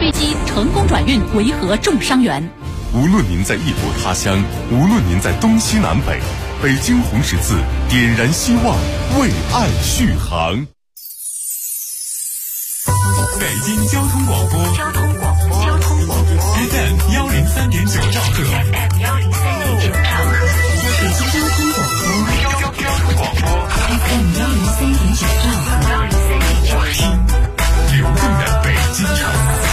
飞机成功转运维和重伤员。 无论您在异国他乡，无论您在东西南北，北京红十字点燃希望，为爱续航。 北京交通广播FM 103.9兆赫，北京交通广播 FM 103.9兆赫，听流动的北京城。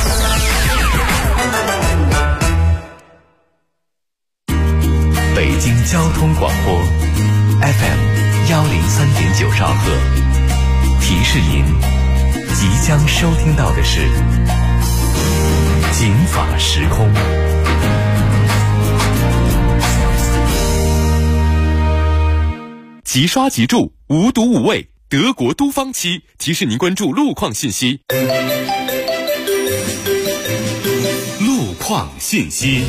北京交通广播 FM 103.9兆赫，提示您即将收听到的是警法时空。 即刷即住，无毒无味，德国都芳漆提示您关注路况信息。路况信息。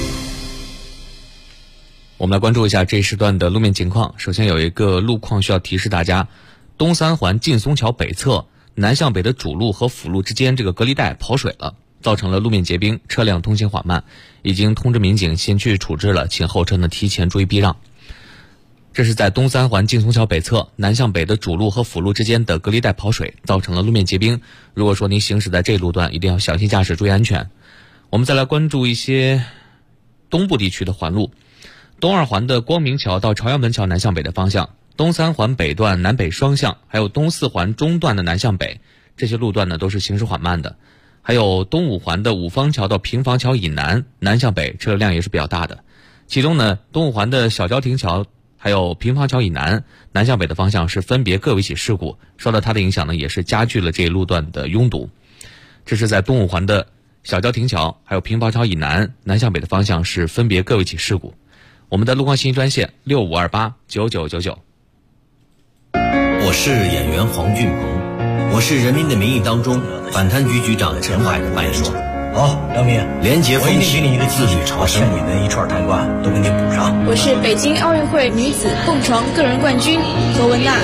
我们来关注一下这一时段的路面情况。首先有一个路况需要提示大家，东三环劲松桥北侧南向北的主路和辅路之间这个隔离带跑水了，造成了路面结冰，车辆通行缓慢，已经通知民警先去处置了，请后车呢提前注意避让。这是在东三环劲松桥北侧南向北的主路和辅路之间的隔离带跑水，造成了路面结冰。如果说您行驶在这一路段，一定要小心驾驶，注意安全。我们再来关注一些东部地区的环路。东二环的光明桥到朝阳门桥南向北的方向，东三环北段南北双向，还有东四环中段的南向北，这些路段呢都是行驶缓慢的。还有东五环的五方桥到平房桥以南南向北，车流量也是比较大的。其中呢，东五环的小郊亭桥还有平房桥以南南向北的方向是分别各有一起事故，受到它的影响呢，也是加剧了这一路段的拥堵。这是在东五环的小郊亭桥还有平房桥以南南向北的方向是分别各有一起事故。我们的路况信息专线65289999。 我是演员黄俊鹏，我是《人民的名义》当中反贪局局长陈海的扮演者。 好，梁明， 廉洁风气， 我一定给你一个自律朝圣， 把省里的一串贪官都给你补上。 我是北京奥运会女子蹦床个人冠军何文娜。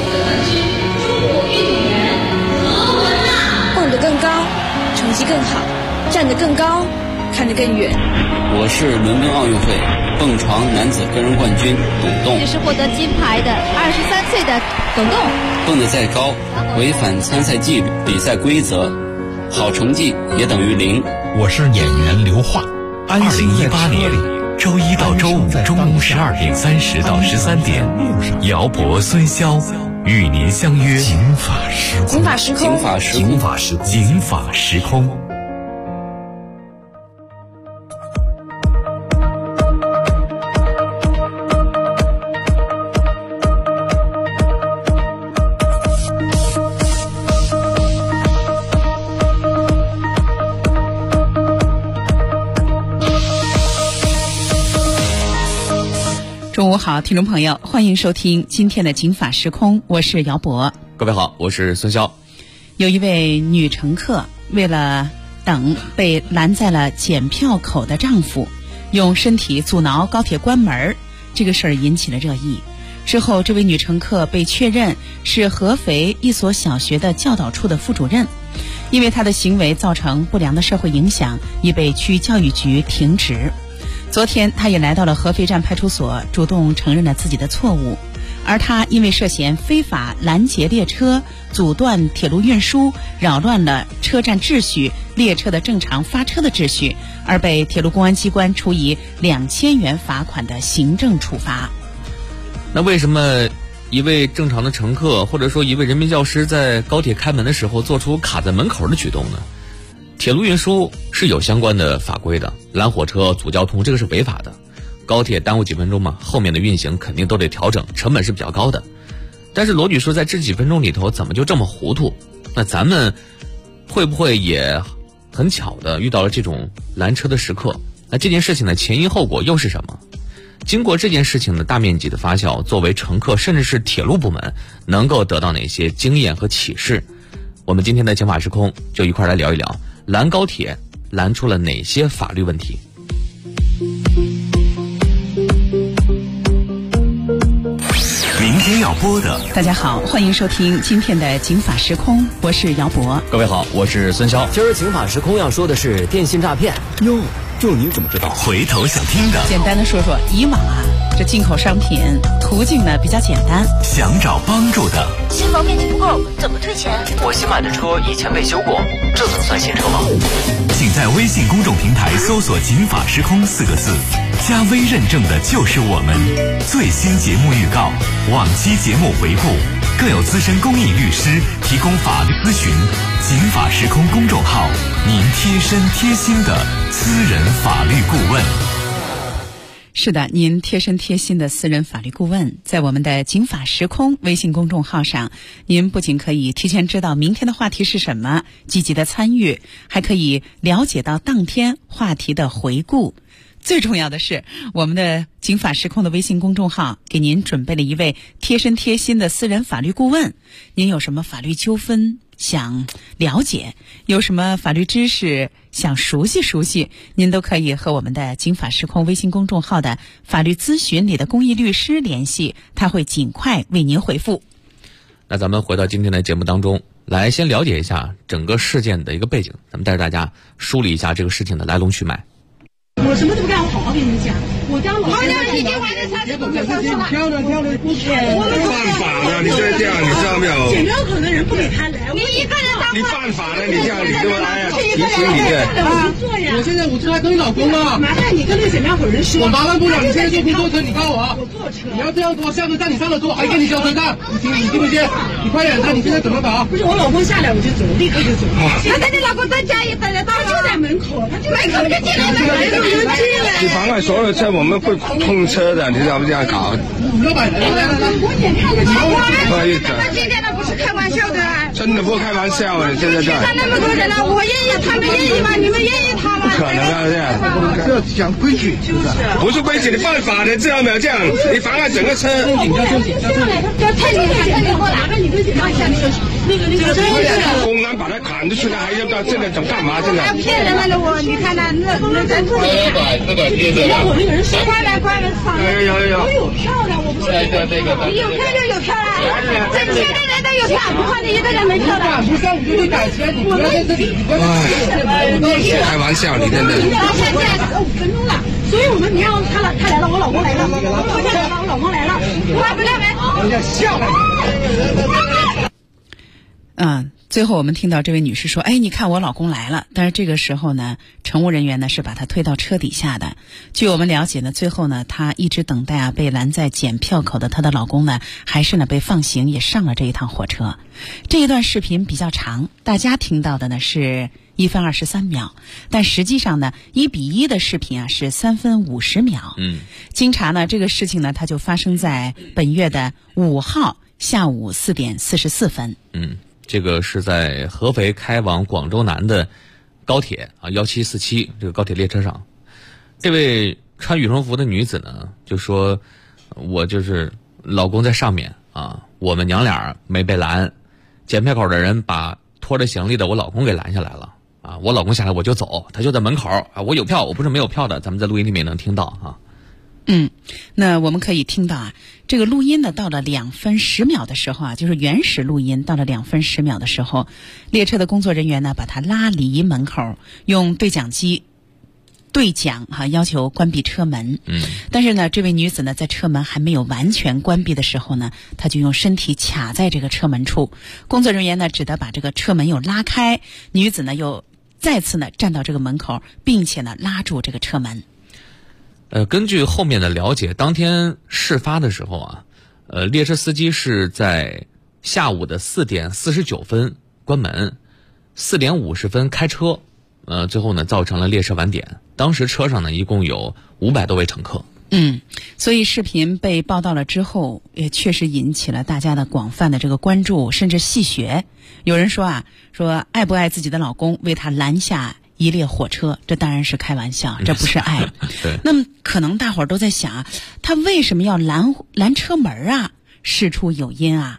蹦得更高，成绩更好，站得更高，看得更远。 我是伦敦奥运会蹦床男子个人冠军董栋。 这是获得金牌的23岁的董栋。 蹦得再高，违反参赛纪律、比赛规则，好成绩也等于0。 我是演员刘桦。 2018年周一到周五中午12点30到13点，姚博、孙潇与您相约警法时空。 警法时空。 警法时空。 警法时空。警法时空。 中午好，听众朋友，欢迎收听今天的警法时空，我是姚博。 各位好，我是孙潇。 有一位女乘客为了等被拦在了检票口的丈夫，用身体阻挠高铁关门，这个事儿引起了热议。之后这位女乘客被确认是合肥一所小学的教导处的副主任，因为她的行为造成不良的社会影响，已被区教育局停职。昨天他也来到了合肥站派出所，主动承认了自己的错误。而他因为涉嫌非法拦截列车、阻断铁路运输、扰乱了车站秩序、列车的正常发车的秩序，而被铁路公安机关处以2000元罚款的行政处罚。 那为什么一位正常的乘客或者说一位人民教师在高铁开门的时候做出卡在门口的举动呢？铁路运输是有相关的法规的，拦火车、阻交通这个是违法的。高铁耽误几分钟嘛，后面的运行肯定都得调整，成本是比较高的。但是罗女士在这几分钟里头怎么就这么糊涂？那咱们会不会也很巧的遇到了这种拦车的时刻？那这件事情的前因后果又是什么？经过这件事情的大面积的发酵，作为乘客甚至是铁路部门能够得到哪些经验和启示？我们今天的警法时空就一块来聊一聊，拦高铁拦出了哪些法律问题。 您天要播的。 大家好，欢迎收听今天的警法时空，我是姚博。 各位好，我是孙潇。 今儿警法时空要说的是电信诈骗。 哟，就你怎么知道？回头想听的。 简单的说说，以往这进口商品途径呢比较简单。 想找帮助的。 新房面积不够，怎么退钱？ 我新买的车以前未修过，这能算新车吗？ 请在微信公众平台搜索“警法时空”4个字，加微认证的就是我们。最新节目预告、往期节目回顾，更有资深公益律师提供法律咨询。警法时空公众号，您贴身贴心的私人法律顾问。 是的，您贴身贴心的私人法律顾问，在我们的警法时空微信公众号上，您不仅可以提前知道明天的话题是什么，积极的参与，还可以了解到当天话题的回顾。最重要的是，我们的警法时空的微信公众号给您准备了一位贴身贴心的私人法律顾问。您有什么法律纠纷想了解，有什么法律知识想熟悉熟悉，您都可以和我们的警法时空微信公众号的法律咨询里的公益律师联系，他会尽快为您回复。 那咱们回到今天的节目当中来，先了解一下整个事件的一个背景，咱们带着大家梳理一下这个事情的来龙去脉。 我什么都不干，我好好跟你们讲，我当老师已经完了30分钟上市了。漂亮，我们犯法了，你这样，你知道没有？ 检票口的人不给他来， 你一个人当你犯法了，你这样，你给我来呀！提醒你的。 我现在我出来跟你老公了。麻烦你跟那个检票口人说。 我麻烦不了，你现在坐不坐车？你告我啊！ 我坐车。 你要这样做，下次站你上了座，还给你交车账，你听不听？你快点，看你现在怎么搞？ 不是我老公下来我就走，立刻就走。 那你老公在家也等得到他就在门口，他就门口就进来了。 你妨碍所有车，我们会通车的，你知道不这样搞？ 你要买我眼看着不好意思，他今天那不是开玩笑的， 真的不开玩笑啊！现在这那么多人了，我愿意，他们愿意吗？你们愿意他吗？ 不可能啊！ 这要讲规矩，是不是？ 不是规矩，你犯法的，知道没有？这样你妨碍整个车。 不要太厉害，太厉害了！你跟警察讲那个公安把他砍出来，还要到这个总干嘛？这个骗人了！我你看那在这里， 我那个人说关了， 有， 我有票的，我不是你有票就有票了，挣钱的人都有票，不怕你一个人没票的。 不上你就得改钱，你不要在这里， 开玩笑，你真的。 现在5分钟了，所以我们你让他来了，我老公来了，我老公来了，关不了门。 笑。 最后我们听到这位女士说，哎，你看我老公来了。但是这个时候呢，乘务人员呢是把她推到车底下的。据我们了解呢，最后呢，她一直等待被拦在检票口的她的老公呢，还是呢被放行，也上了这一趟火车。这一段视频比较长，大家听到的呢是1分23秒，但实际上呢，1:1的视频是3分50秒。经查呢，这个事情呢，它就发生在本月的5号下午4点44分。 这个是在合肥开往广州南的高铁1747这个高铁列车上，这位穿羽绒服的女子呢就说，我就是老公在上面啊，我们娘俩没被拦，检票口的人把拖着行李的我老公给拦下来了啊，我老公下来我就走，他就在门口啊，我有票，我不是没有票的，咱们在录音里面能听到啊。 那我们可以听到这个录音呢，到了2分10秒的时候就是原始录音到了2分10秒的时候，列车的工作人员呢把他拉离门口，用对讲机对讲要求关闭车门。但是呢，这位女子呢在车门还没有完全关闭的时候呢，她就用身体卡在这个车门处，工作人员呢只得把这个车门又拉开，女子呢又再次呢站到这个门口，并且呢拉住这个车门。 根据后面的了解，当天事发的时候列车司机是在下午的4点49分关门，4点50分开车，最后呢造成了列车晚点。当时车上呢一共有500多位乘客。 所以视频被报道了之后，也确实引起了大家的广泛的这个关注，甚至戏谑。有人说说爱不爱自己的老公为他拦下一列火车，这当然是开玩笑，这不是爱。那么可能大伙儿都在想他为什么要拦车门事出有因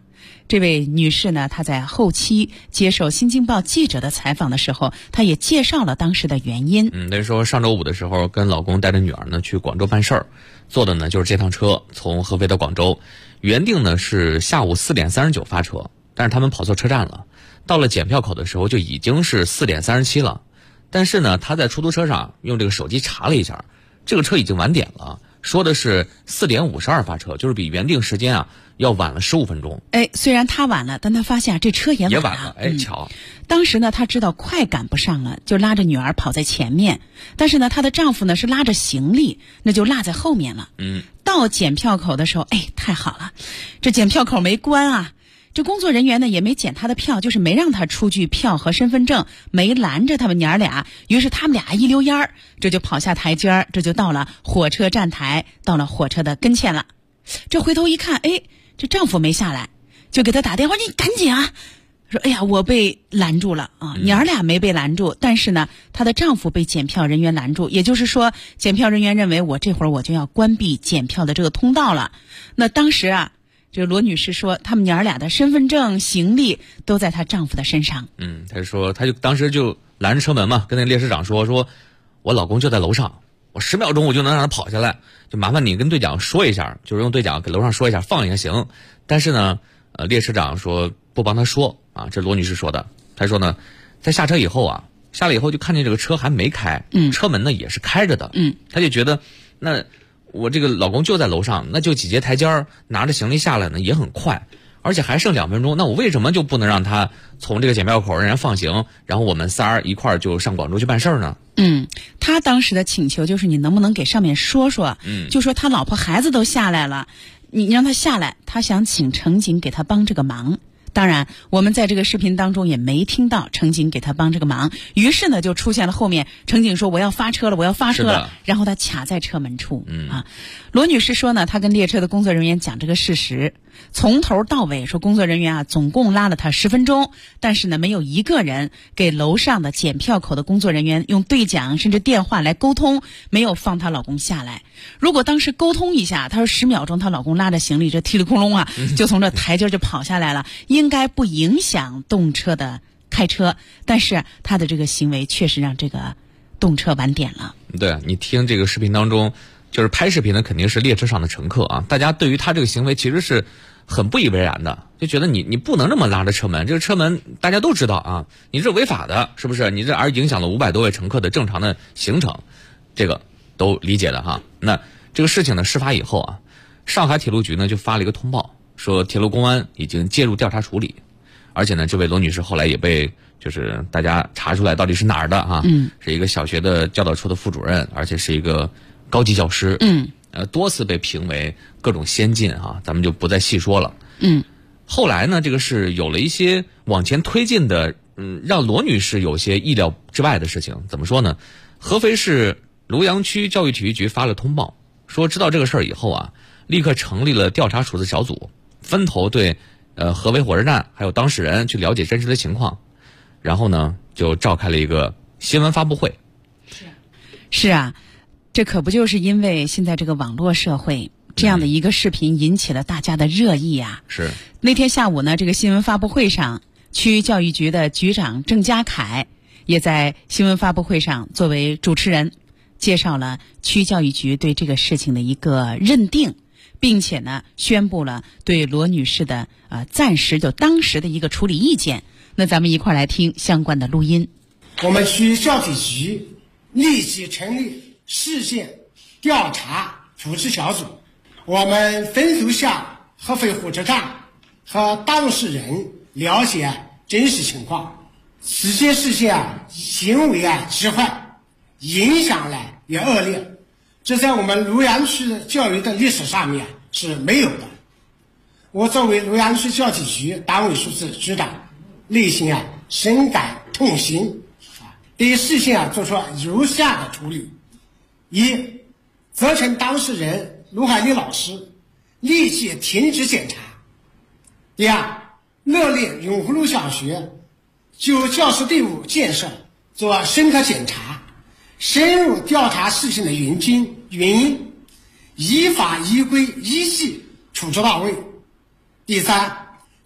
这位女士呢，她在后期接受《新京报》记者的采访的时候，她也介绍了当时的原因。 那时候上周五的时候，跟老公带着女儿呢去广州办事儿，坐的呢就是这趟车，从合肥到广州，原定呢是下午4点39发车，但是他们跑错车站了，到了检票口的时候就已经是4点37了。但是呢，他在出租车上用这个手机查了一下，这个车已经晚点了，说的是4点52发车，就是比原定时间要晚了15分钟。 虽然他晚了，但他发现这车也晚了。巧。 当时呢，他知道快赶不上了，就拉着女儿跑在前面。但是呢，她的丈夫呢是拉着行李，那就落在后面了。到检票口的时候，太好了，这检票口没关啊。这工作人员呢也没检他的票，就是没让他出具票和身份证，没拦着他们娘俩。于是他们俩一溜烟儿，这就跑下台阶儿，这就到了火车站台，到了火车的跟前了。这回头一看，这丈夫没下来，就给他打电话：“你赶紧啊！”说：“哎呀，我被拦住了啊！”娘俩没被拦住，但是呢，她的丈夫被检票人员拦住。也就是说，检票人员认为我这会儿我就要关闭检票的这个通道了。那当时这个罗女士说，他们娘俩的身份证、行李都在她丈夫的身上。 她说，她就当时就拦着车门嘛，跟那列车长说，我老公就在楼上，我10秒钟我就能让他跑下来，就麻烦你跟队长说一下，就是用队长给楼上说一下，放一下行。但是呢，列车长说不帮他说啊，这罗女士说的。她说呢，在下车以后下来以后就看见这个车还没开，车门呢也是开着的，她就觉得那。我这个老公就在楼上，那就几节台阶儿，拿着行李下来呢也很快，而且还剩2分钟，那我为什么就不能让他从这个检票口让人放行，然后我们仨一块儿就上广州去办事儿呢？ 他当时的请求就是你能不能给上面说说，就说他老婆孩子都下来了，你让他下来，他想请乘警给他帮这个忙。当然我们在这个视频当中也没听到乘警给他帮这个忙，于是呢就出现了后面乘警说我要发车了，然后他卡在车门处。罗女士说呢，她跟列车的工作人员讲这个事实，从头到尾说工作人员总共拉了她10分钟，但是呢没有一个人给楼上的检票口的工作人员用对讲甚至电话来沟通，没有放她老公下来。如果当时沟通一下，她说10秒钟她老公拉着行李这踢里空隆就从这台阶就跑下来了，应该不影响动车的开车，但是她的这个行为确实让这个动车晚点了。 对，你听这个视频当中，就是拍视频的肯定是列车上的乘客大家对于他这个行为其实是很不以为然的，就觉得你不能这么拉着车门，这个车门大家都知道你这违法的，是不是？你这而影响了500多位乘客的正常的行程，这个都理解的那这个事情呢，事发以后上海铁路局呢就发了一个通报，说铁路公安已经介入调查处理，而且呢，这位罗女士后来也被就是大家查出来到底是哪儿的是一个小学的教导处的副主任，而且是一个高级教师，多次被评为各种先进咱们就不再细说了。后来呢，这个是有了一些往前推进的，让罗女士有些意料之外的事情。怎么说呢？合肥市庐阳区教育体育局发了通报，说知道这个事儿以后立刻成立了调查处置小组，分头对合肥火车站还有当事人去了解真实的情况，然后呢就召开了一个新闻发布会。 是啊，这可不就是因为现在这个网络社会这样的一个视频引起了大家的热议是那天下午呢，这个新闻发布会上，区教育局的局长郑家凯也在新闻发布会上作为主持人，介绍了区教育局对这个事情的一个认定，并且呢宣布了对罗女士的暂时就当时的一个处理意见。那咱们一块来听相关的录音。 我们区教体局立即成立事件调查处置小组，我们分头向合肥火车站和当事人了解真实情况。此件事件行为极坏，影响也恶劣，这在我们庐阳区教育的历史上面是没有的。我作为庐阳区教体局党委书记局长，内心深感痛心，对事情做出如下的处理：一，责成当事人卢海丽老师立即停止检查；第二，勒令永福路小学就教师队伍建设做深刻检查，深入调查事情的原因，依法依规依纪处置到位；第三，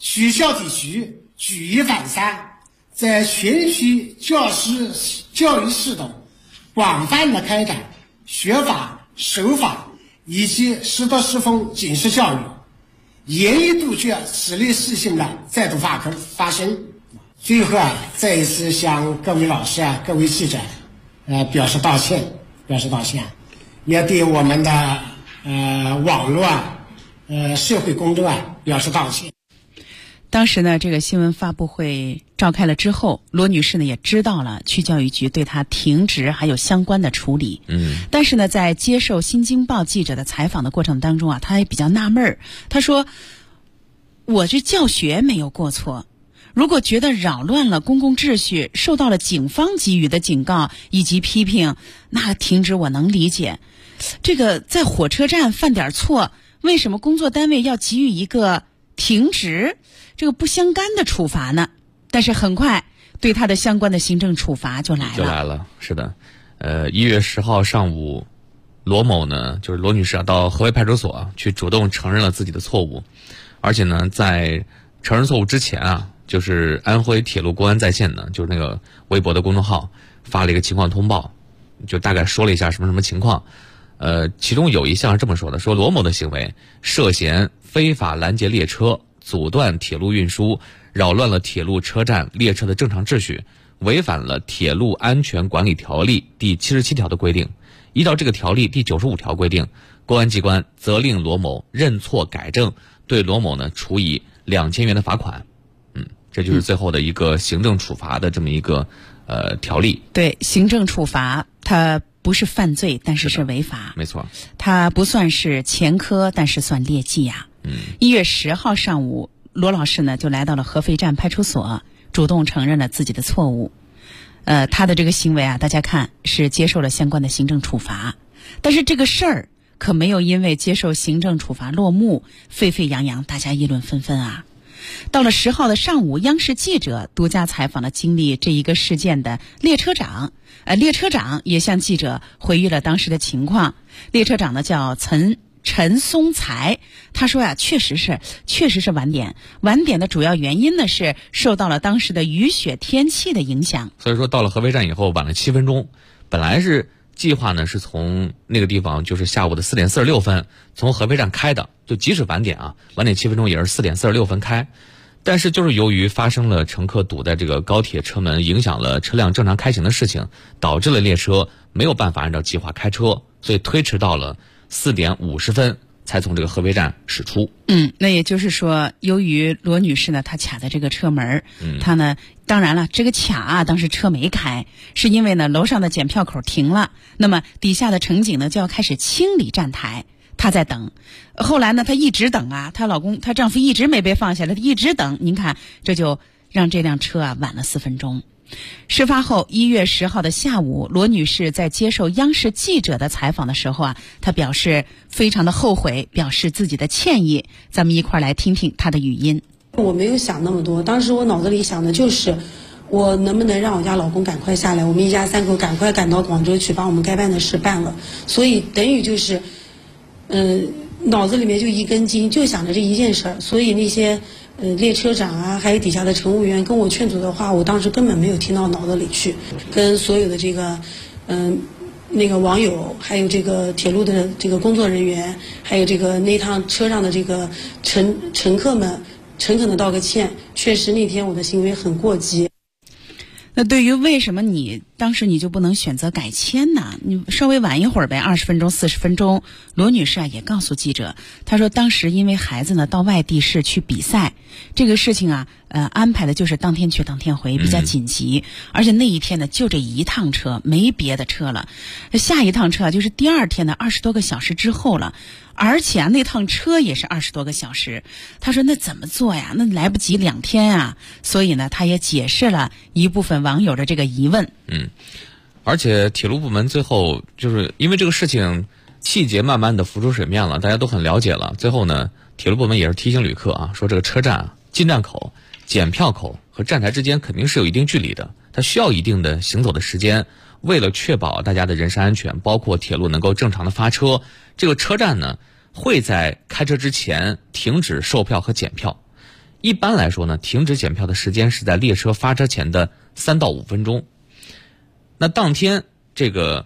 取消体育，举一反三，在全区教师教育系统广泛的开展学法、守法以及师德师风警示教育，严厉杜绝此类事情的再度发生。最后再一次向各位老师各位记者表示道歉，也对我们的网络社会公众表示道歉。 当时呢，这个新闻发布会召开了之后，罗女士呢也知道了区教育局对她停职还有相关的处理。但是呢，在接受新京报记者的采访的过程当中她也比较纳闷儿。她说：“我这教学没有过错，如果觉得扰乱了公共秩序，受到了警方给予的警告以及批评，那停职我能理解。这个在火车站犯点错，为什么工作单位要给予一个停职？”这个不相干的处罚呢，但是很快对他的相关的行政处罚就来了。 是的，1月10号上午，罗某呢，就是罗女士到合肥派出所去主动承认了自己的错误，而且呢，在承认错误之前就是安徽铁路公安在线呢，就是那个微博的公众号发了一个情况通报，就大概说了一下什么情况。其中有一项是这么说的：说罗某的行为涉嫌非法拦截列车，阻断铁路运输，扰乱了铁路车站列车的正常秩序，违反了《铁路安全管理条例》第77条的规定。依照这个条例第95条规定，公安机关责令罗某认错改正，对罗某呢处以2000元的罚款。这就是最后的一个行政处罚的这么一个条例。 对，行政处罚它不是犯罪，但是是违法。 没错， 它不算是前科，但是算劣迹呀。1月10号上午，罗老师呢就来到了合肥站派出所，主动承认了自己的错误。他的这个行为大家看是接受了相关的行政处罚，但是这个事儿可没有因为接受行政处罚落幕，沸沸扬扬，大家议论纷纷啊。到了10号的上午，央视记者独家采访了经历这一个事件的列车长，列车长也向记者回忆了当时的情况。列车长呢叫陈松才，他说确实是晚点的主要原因呢是受到了当时的雨雪天气的影响。 所以说到了合肥站以后晚了7分钟，本来是计划呢是从那个地方就是下午的4点46分从合肥站开的，就即使晚点7分钟也是4点46分开。但是就是由于发生了乘客堵在这个高铁车门，影响了车辆正常开行的事情，导致了列车没有办法按照计划开车，所以推迟到了4点50分才从这个合肥站驶出。 那也就是说，由于罗女士呢她卡在这个车门，她呢当然了，这个卡当时车没开，是因为呢楼上的检票口停了，那么底下的乘警呢就要开始清理站台，她在等。后来呢她一直等她丈夫一直没被放下来，她一直等，您看这就让这辆车晚了4分钟。事发后1月10号的下午，罗女士在接受央视记者的采访的时候她表示非常的后悔，表示自己的歉意。咱们一块儿来听听她的语音。 我没有想那么多，当时我脑子里想的就是我能不能让我家老公赶快下来，我们一家3口赶快赶到广州去把我们该办的事办了。所以等于就是脑子里面就一根筋，就想着这一件事儿。所以那些列车长还有底下的乘务员跟我劝阻的话，我当时根本没有听到脑子里去。跟所有的这个那个网友，还有这个铁路的这个工作人员，还有这个那趟车上的这个乘客们诚恳的道个歉。确实那天我的行为很过激。 那对于为什么你当时你就不能选择改签呢？你稍微晚一会儿呗，20分钟、40分钟。罗女士也告诉记者，她说当时因为孩子呢到外地市去比赛，这个事情安排的就是当天去当天回，比较紧急。而且那一天呢就这一趟车，没别的车了。下一趟车就是第2天的20多个小时之后了。而且那趟车也是20多个小时。他说那怎么做呀？那来不及2天所以呢他也解释了一部分网友的这个疑问。 而且铁路部门最后就是因为这个事情细节慢慢的浮出水面了，大家都很了解了。最后呢铁路部门也是提醒旅客说这个车站进站口、检票口和站台之间肯定是有一定距离的，它需要一定的行走的时间。为了确保大家的人身安全，包括铁路能够正常的发车，这个车站呢会在开车之前停止售票和检票。 一般来说呢，停止检票的时间是在列车发车前的3到5分钟。那当天这个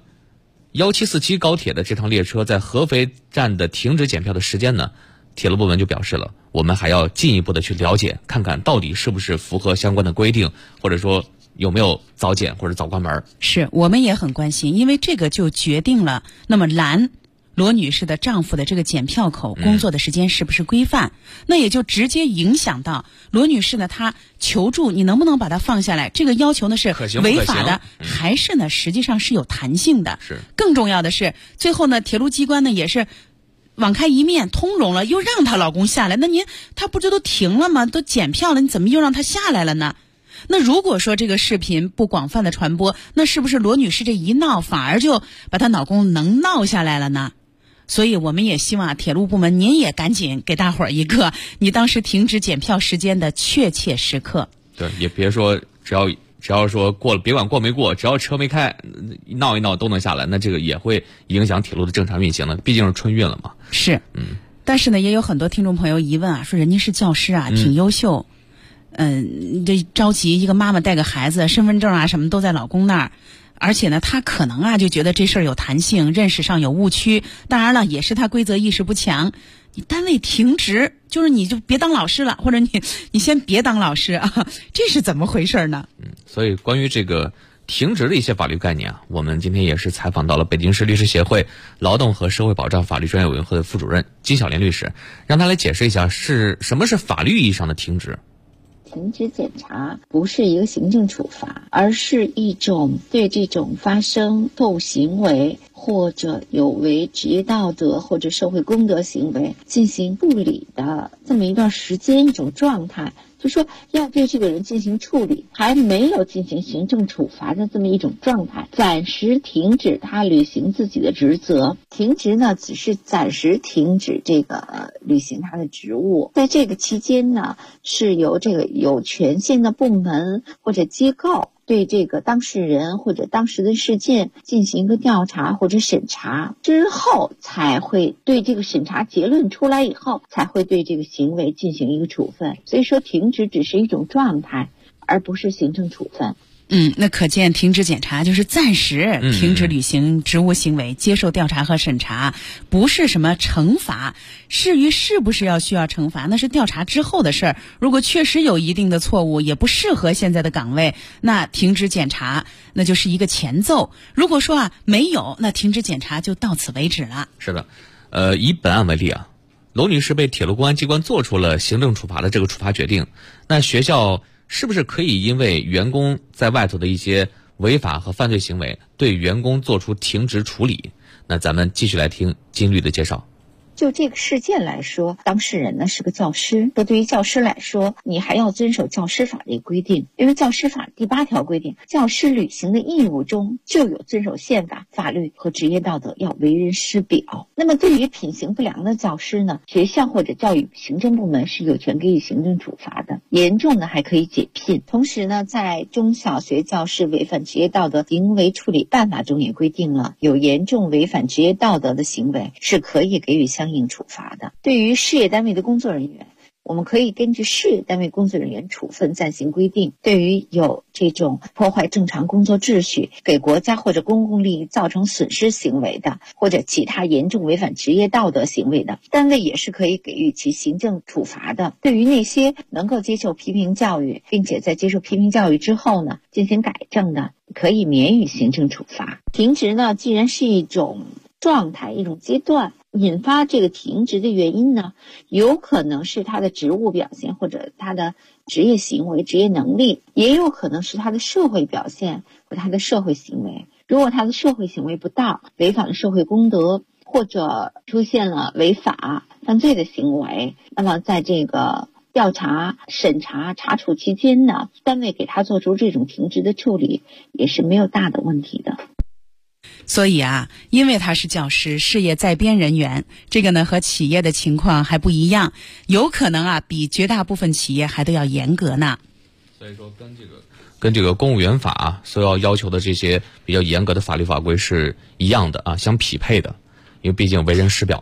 1747高铁的这趟列车在合肥站的停止检票的时间呢，铁路部门就表示了，我们还要进一步的去了解，看看到底是不是符合相关的规定，或者说有没有早检或者早关门。 是我们也很关心，因为这个就决定了那么罗女士的丈夫的这个检票口工作的时间是不是规范，那也就直接影响到罗女士呢，她求助你能不能把她放下来，这个要求呢是违法的，还是呢实际上是有弹性的。 是更重要的是，最后呢铁路机关呢也是网开一面通融了，又让她老公下来。那她不就都停了吗？都检票了，你怎么又让她下来了呢？那如果说这个视频不广泛的传播，那是不是罗女士这一闹反而就把她老公能闹下来了呢？所以我们也希望铁路部门您也赶紧给大伙儿一个你当时停止检票时间的确切时刻。 对，也别说只要说过了，别管过没过，只要车没开，闹一闹都能下来，那这个也会影响铁路的正常运行的，毕竟是春运了嘛。 是，但是呢，也有很多听众朋友疑问啊，说人家是教师啊，挺优秀，这着急一个妈妈带个孩子，身份证啊什么都在老公那儿。而且呢，他可能啊就觉得这事儿有弹性，认识上有误区。当然了，也是他规则意识不强。你单位停职，就是你就别当老师了，或者你先别当老师啊，这是怎么回事呢？ 所以关于这个停职的一些法律概念啊，我们今天也是采访到了北京市律师协会劳动和社会保障法律专业委员会的副主任金小莲律师，让他来解释一下什么是法律意义上的停职。 停职检查不是一个行政处罚，而是一种对这种发生错误行为或者有违职业道德或者社会公德行为进行处理的这么一段时间，一种状态。就说要对这个人进行处理，还没有进行行政处罚的这么一种状态，暂时停止他履行自己的职责。停职呢，只是暂时停止这个履行他的职务，在这个期间呢，是由这个有权限的部门或者机构对这个当事人或者当时的事件进行一个调查或者审查之后，才会对这个审查结论出来以后，才会对这个行为进行一个处分。所以说停职只是一种状态，而不是行政处分。 那可见停职检查就是暂时停止履行职务行为，接受调查和审查，不是什么惩罚。至于是不是需要惩罚，那是调查之后的事儿。如果确实有一定的错误，也不适合现在的岗位，那停职检查那就是一个前奏。如果说没有，那停职检查就到此为止了。 是的，以本案为例啊，罗女士被铁路公安机关做出了行政处罚的这个处罚决定，那学校是不是可以因为员工在外头的一些违法和犯罪行为，对员工做出停职处理？那咱们继续来听金律的介绍。 就这个事件来说，当事人呢是个教师，这对于教师来说，你还要遵守教师法的规定，因为教师法第8条规定，教师履行的义务中就有遵守宪法、法律和职业道德，要为人师表。那么对于品行不良的教师呢，学校或者教育行政部门是有权给予行政处罚的，严重的还可以解聘。同时呢，在中小学教师违反职业道德行为处理办法中也规定了，有严重违反职业道德的行为是可以给予相应处罚的。对于事业单位的工作人员，我们可以根据事业单位工作人员处分暂行规定，对于有这种破坏正常工作秩序、给国家或者公共利益造成损失行为的，或者其他严重违反职业道德行为的，单位也是可以给予其行政处罚的。对于那些能够接受批评教育，并且在接受批评教育之后呢，进行改正的，可以免予行政处罚。停职呢，既然是一种状态、一种阶段，引发这个停职的原因呢，有可能是他的职务表现或者他的职业行为、职业能力，也有可能是他的社会表现和他的社会行为。如果他的社会行为不当，违反了社会公德，或者出现了违法犯罪的行为，那么在这个调查、审查、查处期间呢，单位给他做出这种停职的处理，也是没有大的问题的。 所以因为他是教师，事业在编人员，这个呢和企业的情况还不一样，有可能比绝大部分企业还都要严格呢。 所以说跟这个公务员法所要求的这些比较严格的法律法规是一样的相匹配的，因为毕竟为人师表嘛。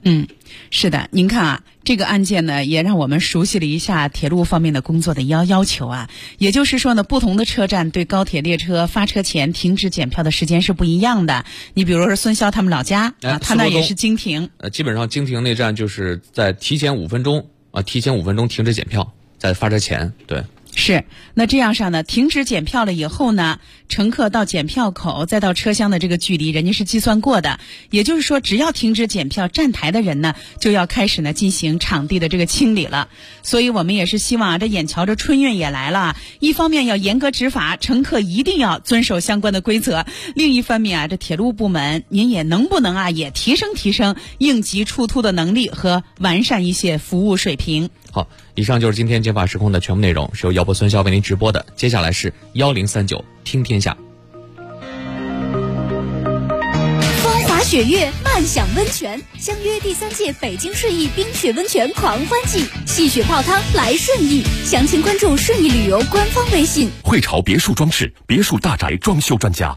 是的，您看啊，这个案件呢，也让我们熟悉了一下铁路方面的工作的要求啊。也就是说呢，不同的车站对高铁列车发车前停止检票的时间是不一样的。你比如说孙潇他们老家啊，他那也是经停。 基本上经停那站就是在提前5分钟停止检票，在发车前，对。 是，那这样上呢，停止检票了以后呢，乘客到检票口再到车厢的这个距离，人家是计算过的。也就是说，只要停止检票，站台的人呢，就要开始呢进行场地的这个清理了。所以我们也是希望这眼瞧着春运也来了，一方面要严格执法，乘客一定要遵守相关的规则；另一方面啊，这铁路部门您也能不能啊，也提升应急出突的能力和完善一些服务水平。 好，以上就是今天解法时空的全部内容，是由姚博孙潇为您直播的。接下来是1039听天下。 风华雪月，漫享温泉，相约第3届北京顺义冰雪温泉狂欢季，戏雪泡汤来顺义，详情关注顺义旅游官方微信。 汇潮别墅装饰，别墅大宅装修专家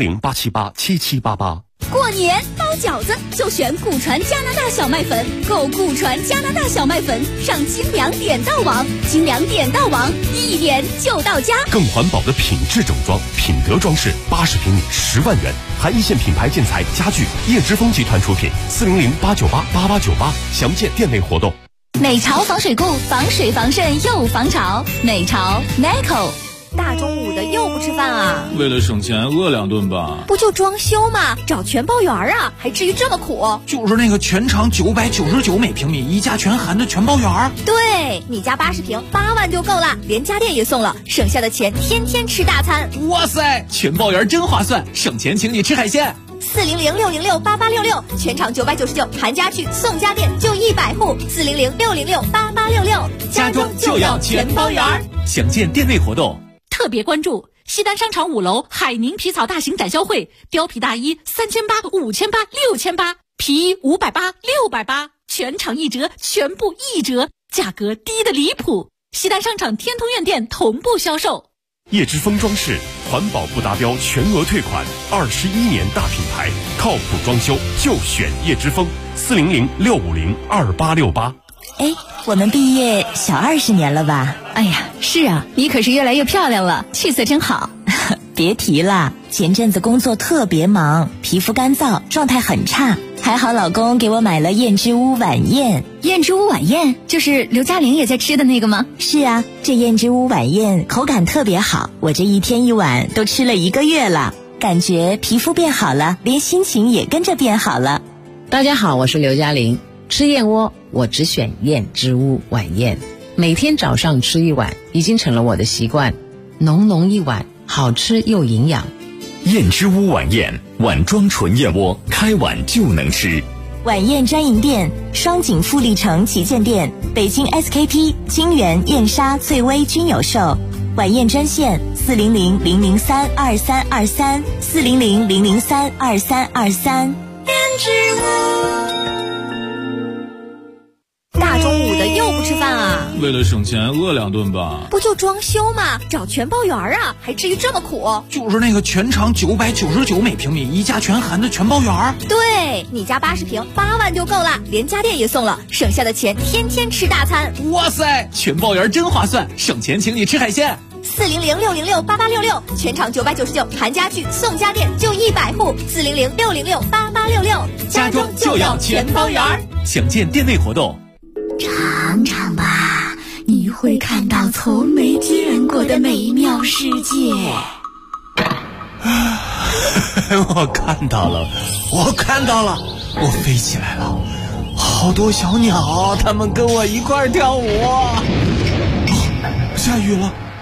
，400-878-7788。 过年包饺子就选古传加拿大小麦粉，购古传加拿大小麦粉上精良点到网，精良点到网，1点就到家。 更环保的品质整装，品德装饰，80平米10万元，含一线品牌建材家具，叶之峰集团出品，400-898-8898，详见店内活动。 美潮防水库，防水防渗又防潮，美潮 NICO。大中午的又不吃饭啊？ 为了省钱饿2顿吧。 不就装修吗？找全包园啊，还至于这么苦？ 就是那个全长999每平米，一家全含的全包园。 对，你家80平8万就够了，连家电也送了，省下的钱天天吃大餐。 哇塞，全包园真划算，省钱请你吃海鲜。 400-606-8866，全场999，含家具送家电，就100户。400-606-8866， 家装就要全包园，详见店内活动。 特别关注西单商场5楼海宁皮草大型展销会，貂皮大衣3800、5800、6800，皮衣580、680，全场1折，全部1折，价格低得离谱。西单商场天通苑店同步销售。 叶之峰装饰，环保不达标全额退款，21年大品牌，靠谱装修就选叶之峰，400-650-2868。 哎，我们毕业小20年了吧？ 哎呀，是啊，你可是越来越漂亮了，气色真好。 别提了，前阵子工作特别忙，皮肤干燥，状态很差，还好老公给我买了燕之屋晚宴。 燕之屋晚宴就是刘嘉玲也在吃的那个吗？ 是啊，这燕之屋晚宴口感特别好，我这1天1碗都吃了1个月了，感觉皮肤变好了，连心情也跟着变好了。 大家好，我是刘嘉玲。吃燕窝我只选燕之屋晚宴，每天早上吃1碗已经成了我的习惯，浓浓1碗，好吃又营养。 燕之屋晚宴，碗装纯燕窝，开碗就能吃。 晚宴专营店：双井富力城旗舰店、北京 SKP、金源、燕莎、翠微均有售。晚宴专线400-003-2323 400-003-2323。 燕之屋。大中午的又不吃饭啊？ 为了省钱饿2顿吧。 不就装修吗？找全包园啊，还至于这么苦？ 就是那个全长999每平米，一家全含的全包园。 对，你家80平8万就够了，连家电也送了，省下的钱天天吃大餐。 哇塞，全包园真划算，省钱请你吃海鲜。 400-606-8866，全场999，含家具送家电，就100户。400-606-8866， 家装就要全包园，详见店内活动。 尝尝吧，你会看到从没见过的美妙世界。 我看到了，我飞起来了，好多小鸟，它们跟我一块跳舞。下雨了。